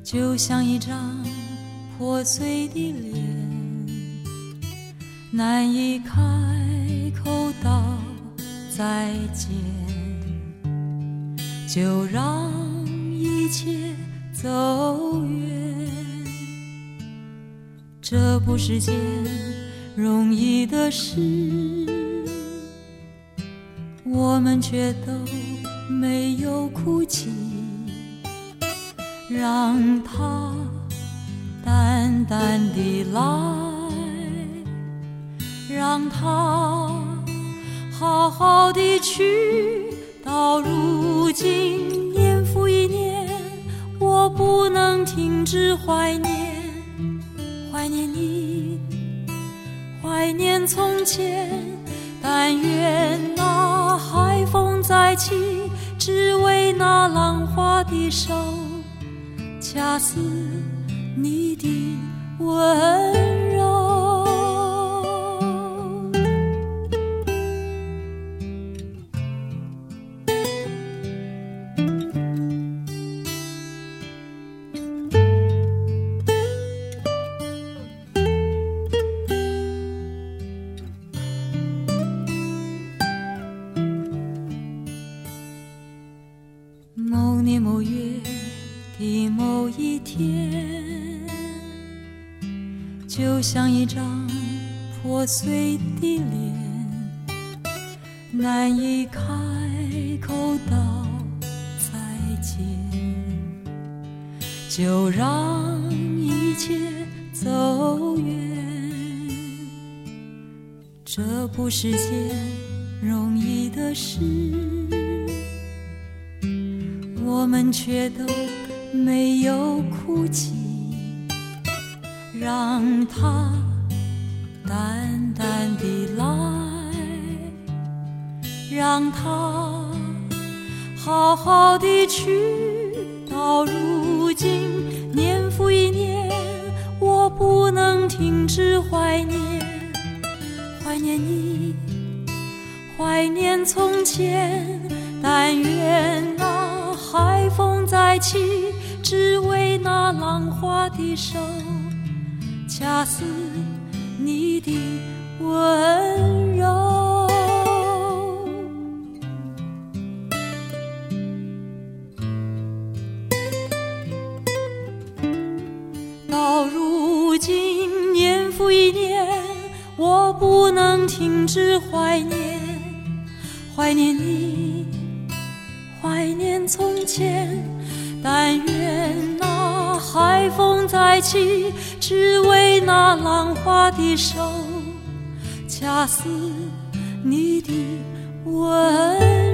就像一张破碎的脸，难以开口道再见，就让一切走远。这不是件容易的事，我们却都没有哭泣，让它淡淡地来，让它好好地去。到如今年复一年，我不能停止怀念，怀念你，怀念从前。但愿那海风再起，只为那浪花的手掐死你的温柔。某年某月的某一天，就像一张破碎的脸，难以开口道再见，就让一切走远。这不是件容易的事，我们却都没有哭泣，让它淡淡地来，让它好好地去。到如今年复一年，我不能停止怀念，怀念你，怀念从前。但愿那海风再起，只为那浪花的手掐死你的温柔。到如今年复一年，我不能停止怀念，怀念你，怀念从前。但愿那海风再起，只为那浪花的手掐死你的温柔。